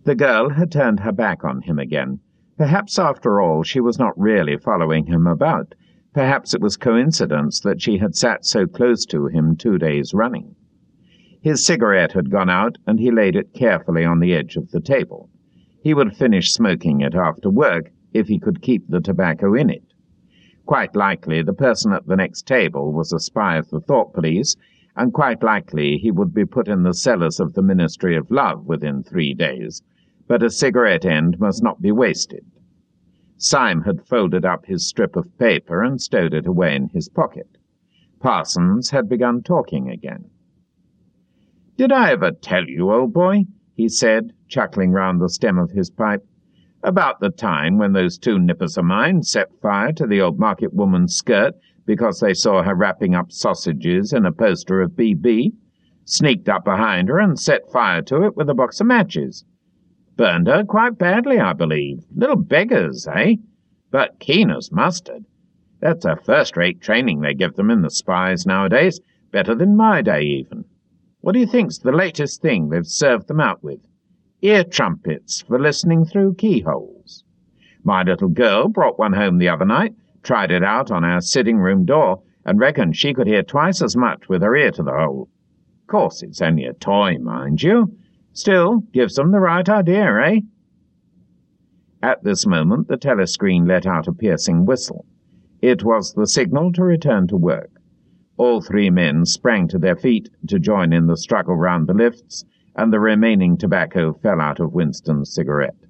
The girl had turned her back on him again. Perhaps, after all, she was not really following him about. Perhaps it was coincidence that she had sat so close to him 2 days running. His cigarette had gone out, and he laid it carefully on the edge of the table. He would finish smoking it after work, if he could keep the tobacco in it. Quite likely the person at the next table was a spy of the Thought Police, and quite likely he would be put in the cellars of the Ministry of Love within 3 days. But a cigarette end must not be wasted. Syme had folded up his strip of paper and stowed it away in his pocket. Parsons had begun talking again. "Did I ever tell you, old boy," he said, chuckling round the stem of his pipe, "about the time when those 2 nippers of mine set fire to the old market woman's skirt because they saw her wrapping up sausages in a poster of BB, sneaked up behind her and set fire to it with a box of matches? Burned her quite badly, I believe. Little beggars, eh? But keen as mustard. That's a first-rate training they give them in the spies nowadays, better than my day even. What do you think's the latest thing they've served them out with? Ear trumpets for listening through keyholes. My little girl brought one home the other night, tried it out on our sitting-room door, and reckoned she could hear twice as much with her ear to the hole. Of course, it's only a toy, mind you. Still, gives them the right idea, eh?" At this moment the telescreen let out a piercing whistle. It was the signal to return to work. All 3 men sprang to their feet to join in the struggle round the lifts, and the remaining tobacco fell out of Winston's cigarette.